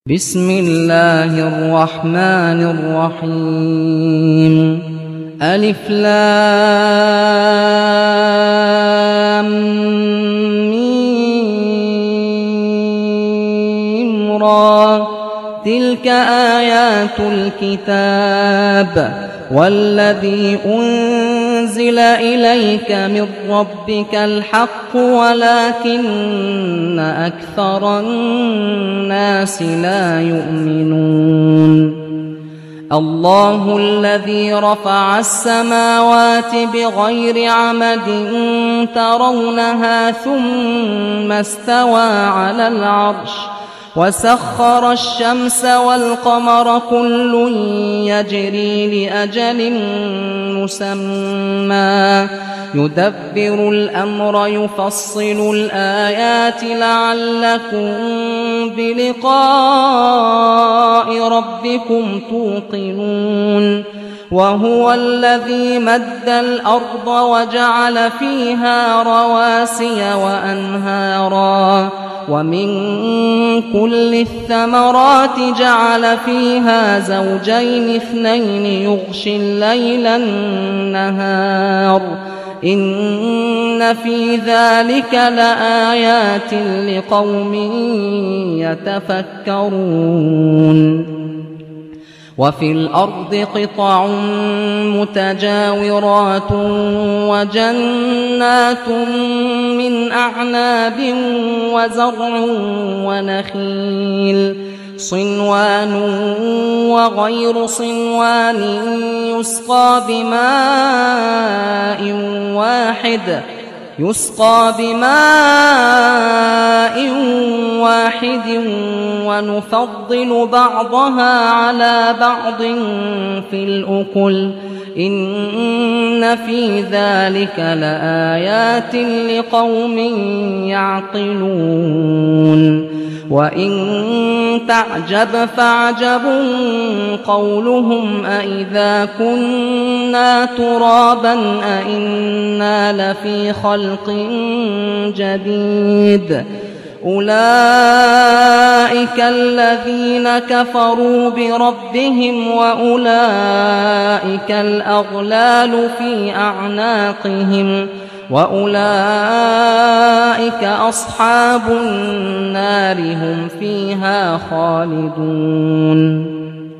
بسم الله الرحمن الرحيم. ألف لام ميم را، تلك آيات الكتاب والذي أنزل إليك من ربك الحق ولكن أكثر الناس لا يؤمنون. الله الذي رفع السماوات بغير عمد ترونها ثم استوى على العرش وسخر الشمس والقمر كل يجري لأجل مسمى يدبر الأمر يفصل الآيات لعلكم بلقاء ربكم توقنون. وهو الذي مد الأرض وجعل فيها رواسي وأنهارا ومن كل الثمرات جعل فيها زوجين اثنين يغشي الليل النهار إن في ذلك لآيات لقوم يتفكرون. وفي الأرض قطع متجاورات وجنات من أعناب وزرع ونخيل صنوان وغير صنوان يسقى بماء واحد ونفضل بعضها على بعض في الأكل إن في ذلك لآيات لقوم يعقلون. وإن تعجب فعجب قولهم أإذا كنا ترابا أإنا لفي خلق جديد أولئك الذين كفروا بربهم وأولئك الأغلال في أعناقهم وأولئك أصحاب النار هم فيها خالدون.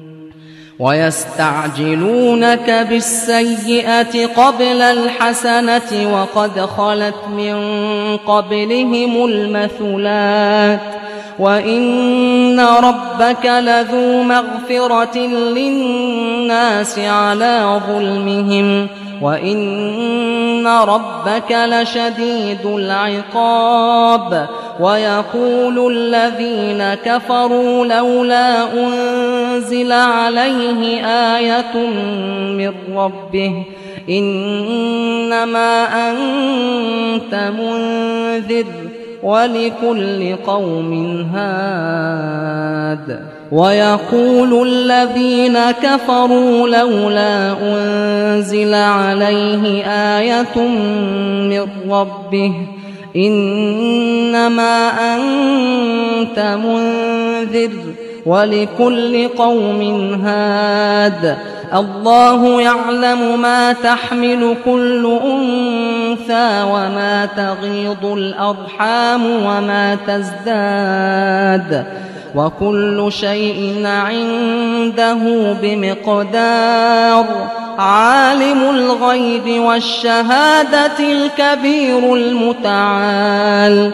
ويستعجلونك بالسيئة قبل الحسنة وقد خلت من قبلهم المثلات وإن ربك لذو مغفرة للناس على ظلمهم وإن ربك لشديد العقاب. ويقول الذين كفروا لولا أنزل عليه آية من ربه إنما أنت منذر ولكل قوم هاد. ويقول الذين كفروا لولا أنزل عليه آية من ربه إنما أنت منذر ولكل قوم هاد. الله يعلم ما تحمل كل أنثى وما تغيض الأرحام وما تزداد وكل شيء عنده بمقدار. عالم الغيب والشهادة الكبير المتعال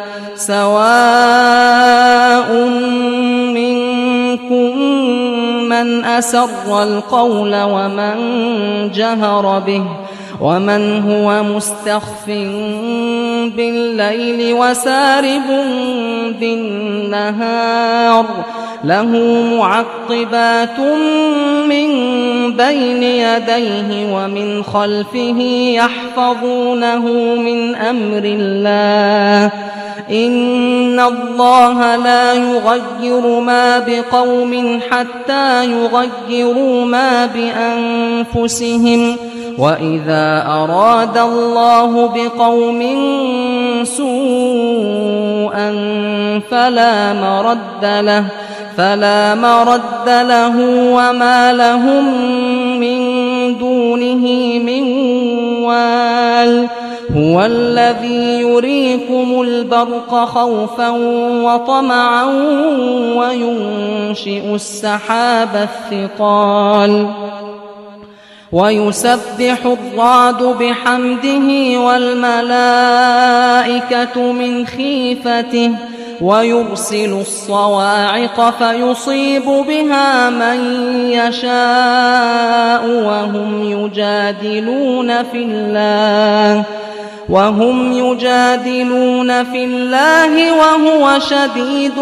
سواء منكم من أسر القول ومن جهر به ومن هو مستخف بالليل وسارب بالنهار له معقبات من بين يديه ومن خلفه يحفظونه من أمر الله إن الله لا يغير ما بقوم حتى يغيروا ما بأنفسهم وإذا أراد الله بقوم سوءا فلا مرد له فلا مرد له وما لهم من دونه من وال هو الذي يريكم البرق خوفا وطمعا وينشئ السحاب الثقال ويسبح الرعد بحمده والملائكة من خيفته ويرسل الصواعق فيصيب بها من يشاء وهم يجادلون في الله وهو شديد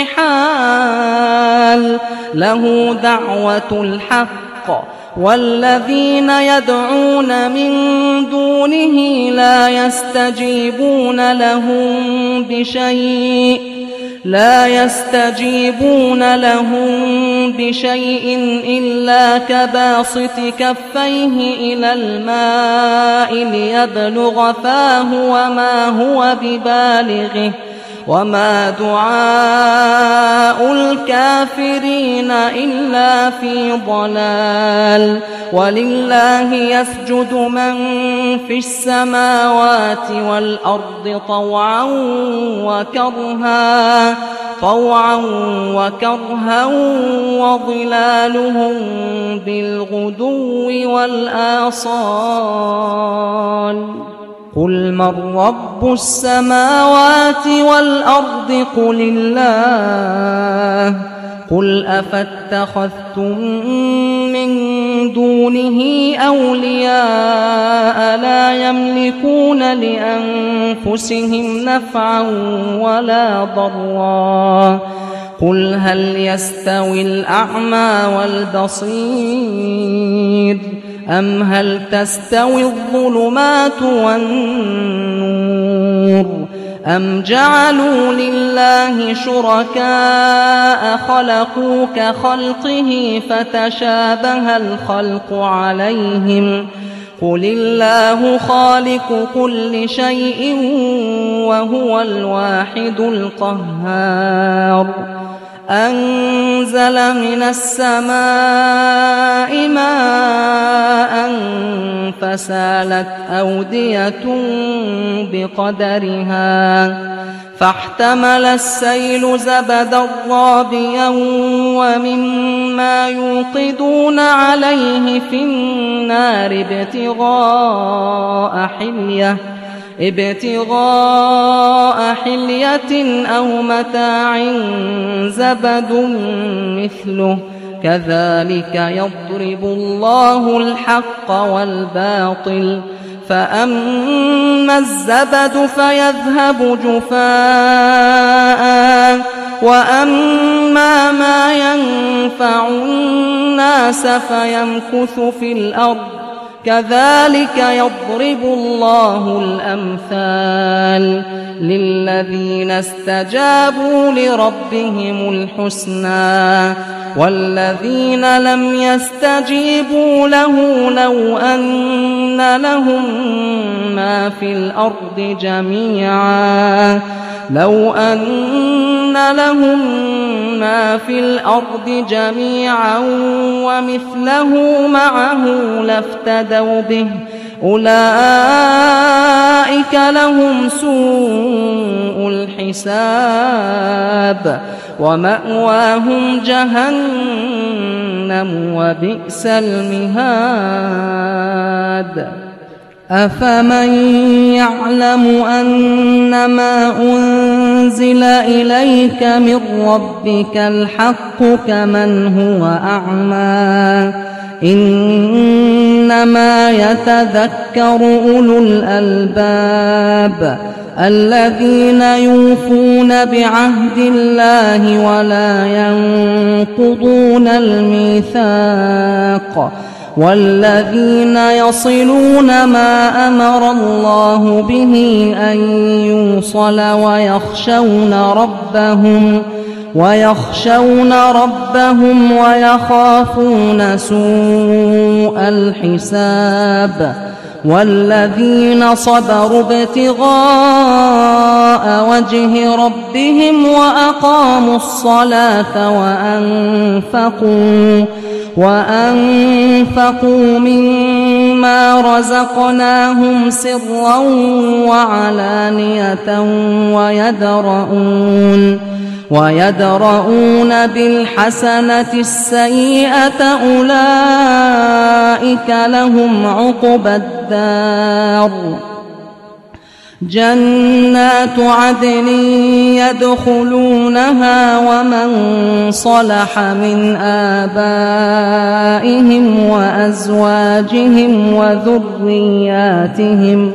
المحال له دعوة الحق والذين يدعون من دونه لا يستجيبون لهم بشيء إلا كباسط كفيه إلى الماء ليبلغ فاه وما هو ببالغه وما دعاء الكافرين إلا في ضلال ولله يسجد من في السماوات والأرض طوعا وكرها وظلالهم بالغدو والآصال قل من رب السماوات والأرض قل الله قل أفاتخذتم من دونه أولياء لا يملكون لأنفسهم نفعا ولا ضرا قل هل يستوي الأعمى والبصير أم هل تستوي الظلمات والنور أم جعلوا لله شركاء خلقوا كخلقه فتشابه الخلق عليهم قل الله خالق كل شيء وهو الواحد القهار أنزل من السماء ماء فسالت أودية بقدرها فاحتمل السيل زبدا رابيا ومما يوقدون عليه في النار ابتغاء حلية أو متاع زبد مثله كذلك يضرب الله الحق والباطل فأما الزبد فيذهب جفاء وأما ما ينفع الناس فيمكث في الأرض كذلك يضرب الله الأمثال للذين استجابوا لربهم الحسنى والذين لم يستجيبوا له لو أن لهم ما في الأرض جميعا ومثله معه لافتدوا به أولئك لهم سوء الحساب ومأواهم جهنم وبئس المهاد أفمن يعلم أنما أنزل إليك من ربك الحق كمن هو أعمى إنما يتذكر أولو الألباب الذين يوفون بعهد الله ولا ينقضون الميثاق والذين يصلون ما أمر الله به أن يوصل ويخشون ربهم ويخافون سوء الحساب والذين صبروا ابتغاء وجه ربهم وأقاموا الصلاة وأنفقوا مما رزقناهم سرا وعلانية ويدرؤون بالحسنة السيئة أولئك لهم عقبى الدار جنات عدن يدخلونها ومن صلح من آبائهم وأزواجهم وذرياتهم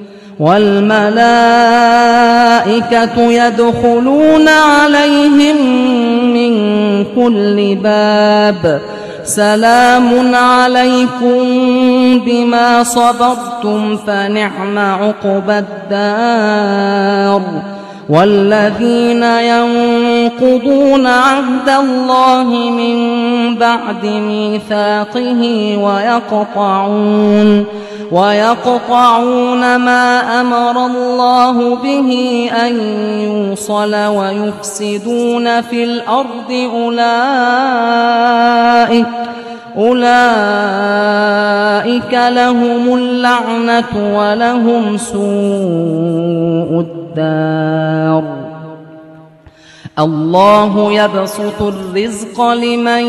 والملائكة يدخلون عليهم من كل باب سلام عليكم بما صبرتم فنعم عقبى الدار والذين ينقضون عهد الله من بعد ميثاقه ويقطعون ما أمر الله به أن يوصل ويفسدون في الأرض أولئك لهم اللعنة ولهم سوء الدار الله يبسط الرزق لمن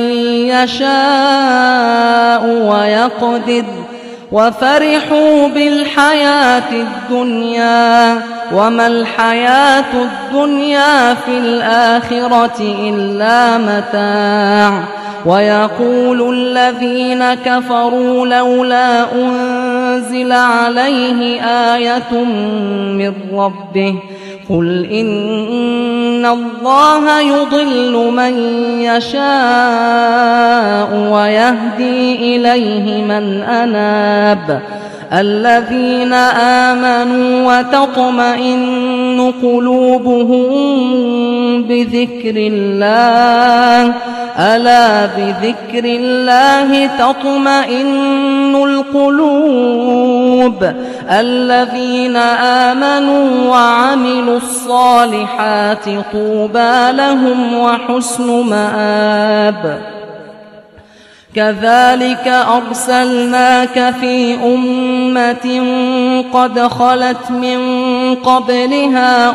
يشاء ويقدر وفرحوا بالحياة الدنيا وما الحياة الدنيا في الآخرة إلا متاع ويقول الذين كفروا لولا أنزل عليه آية من ربه قل إن الله يضل من يشاء ويهدي إليه من أناب الذين آمنوا وتطمئن قلوبهم بذكر الله ألا بذكر الله تطمئن القلوب الذين آمنوا وعملوا الصالحات طوبى لهم وحسن مآب كذلك أرسلناك في أمة قد خلت من قبلها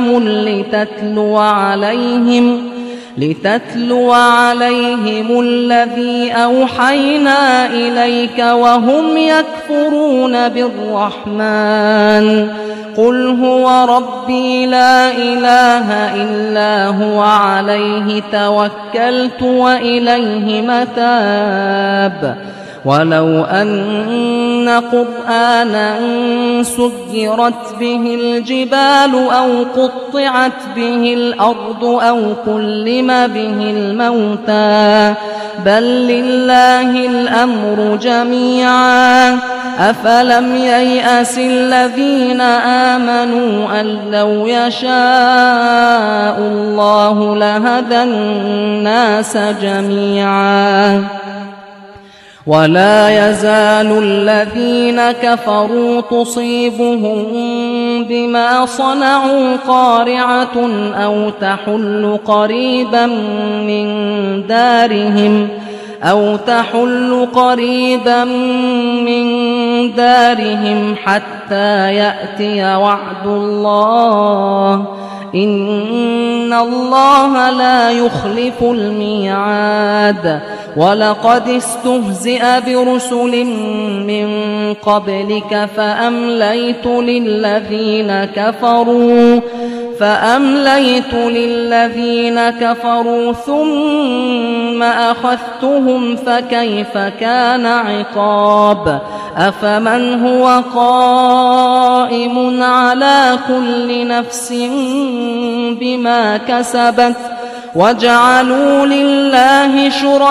لتتلو عليهم الذي أوحينا إليك وهم يكفرون بالرحمن قل هو ربي لا إله إلا هو عليه توكلت وإليه متاب ولو أن قرآنا سيرت به الجبال أو قطعت به الأرض أو كلم به الموتى بل لله الأمر جميعا أفلم ييأس الذين آمنوا أن لو يشاء الله لهدى الناس جميعا ولا يزال الذين كفروا تصيبهم بما صنعوا قارعة أو تحل قريبا من دارهم حتى يأتي وعد الله إن الله لا يخلف الميعاد ولقد استهزئ برسل من قبلك فأمليت للذين كفروا ثم أخذتهم فكيف كان عقاب أفمن هو قائم على كل نفس بما كسبت وجعلوا لله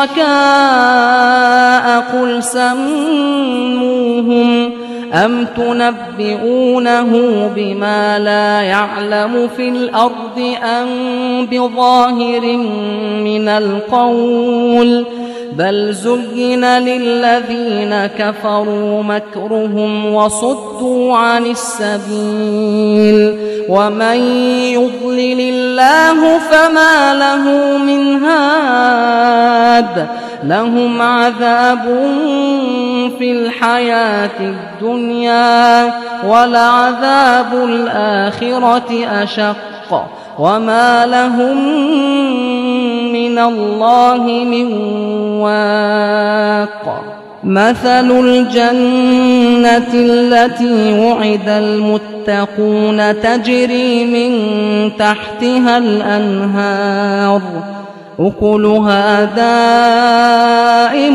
شركاء قل سموهم أم تنبئونه بما لا يعلم في الأرض أم بظاهر من القول بل زين للذين كفروا مكرهم وصدوا عن السبيل ومن يضلل الله فما له من هاد لهم عذاب في الحياة الدنيا ولعذاب الآخرة أشق وما لهم من الله من واق مثل الجنة التي وعد المتقون تجري من تحتها الأنهار أكلها دائم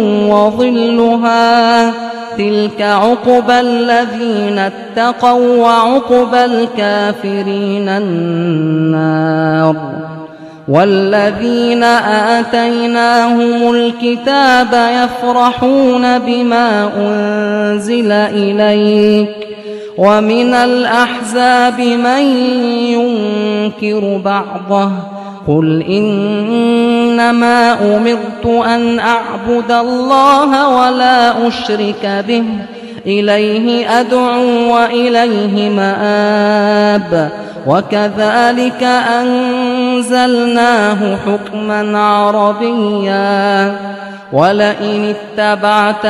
وظلها تلك عقبى الذين اتقوا وعقبى الكافرين النار والذين آتيناهم الكتاب يفرحون بما أنزل إليك ومن الأحزاب من ينكر بعضه قل إنما أمرت أن أعبد الله ولا أشرك به إليه أدعو وإليه مآب وكذلك أنزلناه حكما عربيا ولئن اتبعت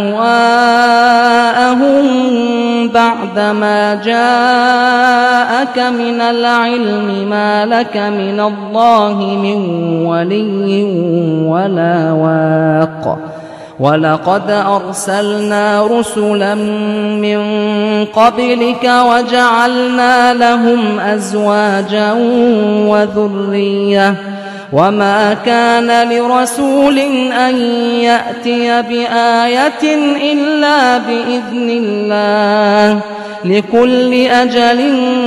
أهواءهم بعدما جاءك من العلم ما لك من الله من ولي ولا واق ولقد أرسلنا رسلا من قبلك وجعلنا لهم أزواجا وذرية وما كان لرسول أن يأتي بآية إلا بإذن الله لكل أجل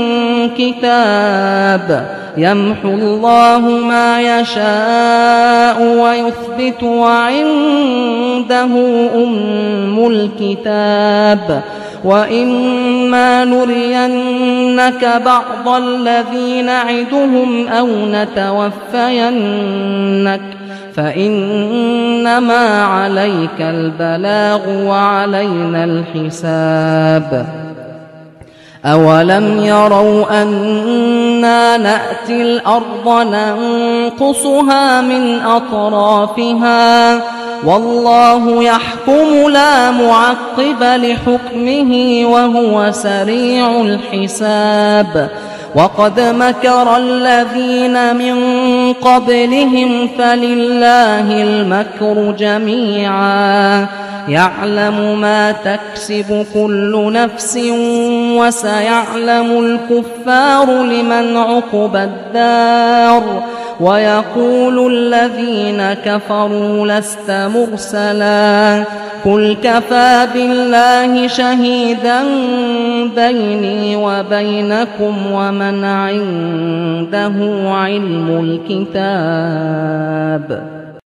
كتاب يمحو الله ما يشاء ويثبت وعنده أم الكتاب وإما نرينك بعض الذي نعدهم أو نتوفينك فإنما عليك البلاغ وعلينا الحساب أولم يروا أنا نأتي الأرض ننقصها من أطرافها والله يحكم لا معقب لحكمه وهو سريع الحساب وقد مكر الذين من قبلهم فلله المكر جميعا يعلم ما تكسب كل نفس وسيعلم الكفار لمن عقبى الدار ويقول الذين كفروا لست مرسلا قل كفى بالله شهيدا بيني وبينكم ومن عنده علم الكتاب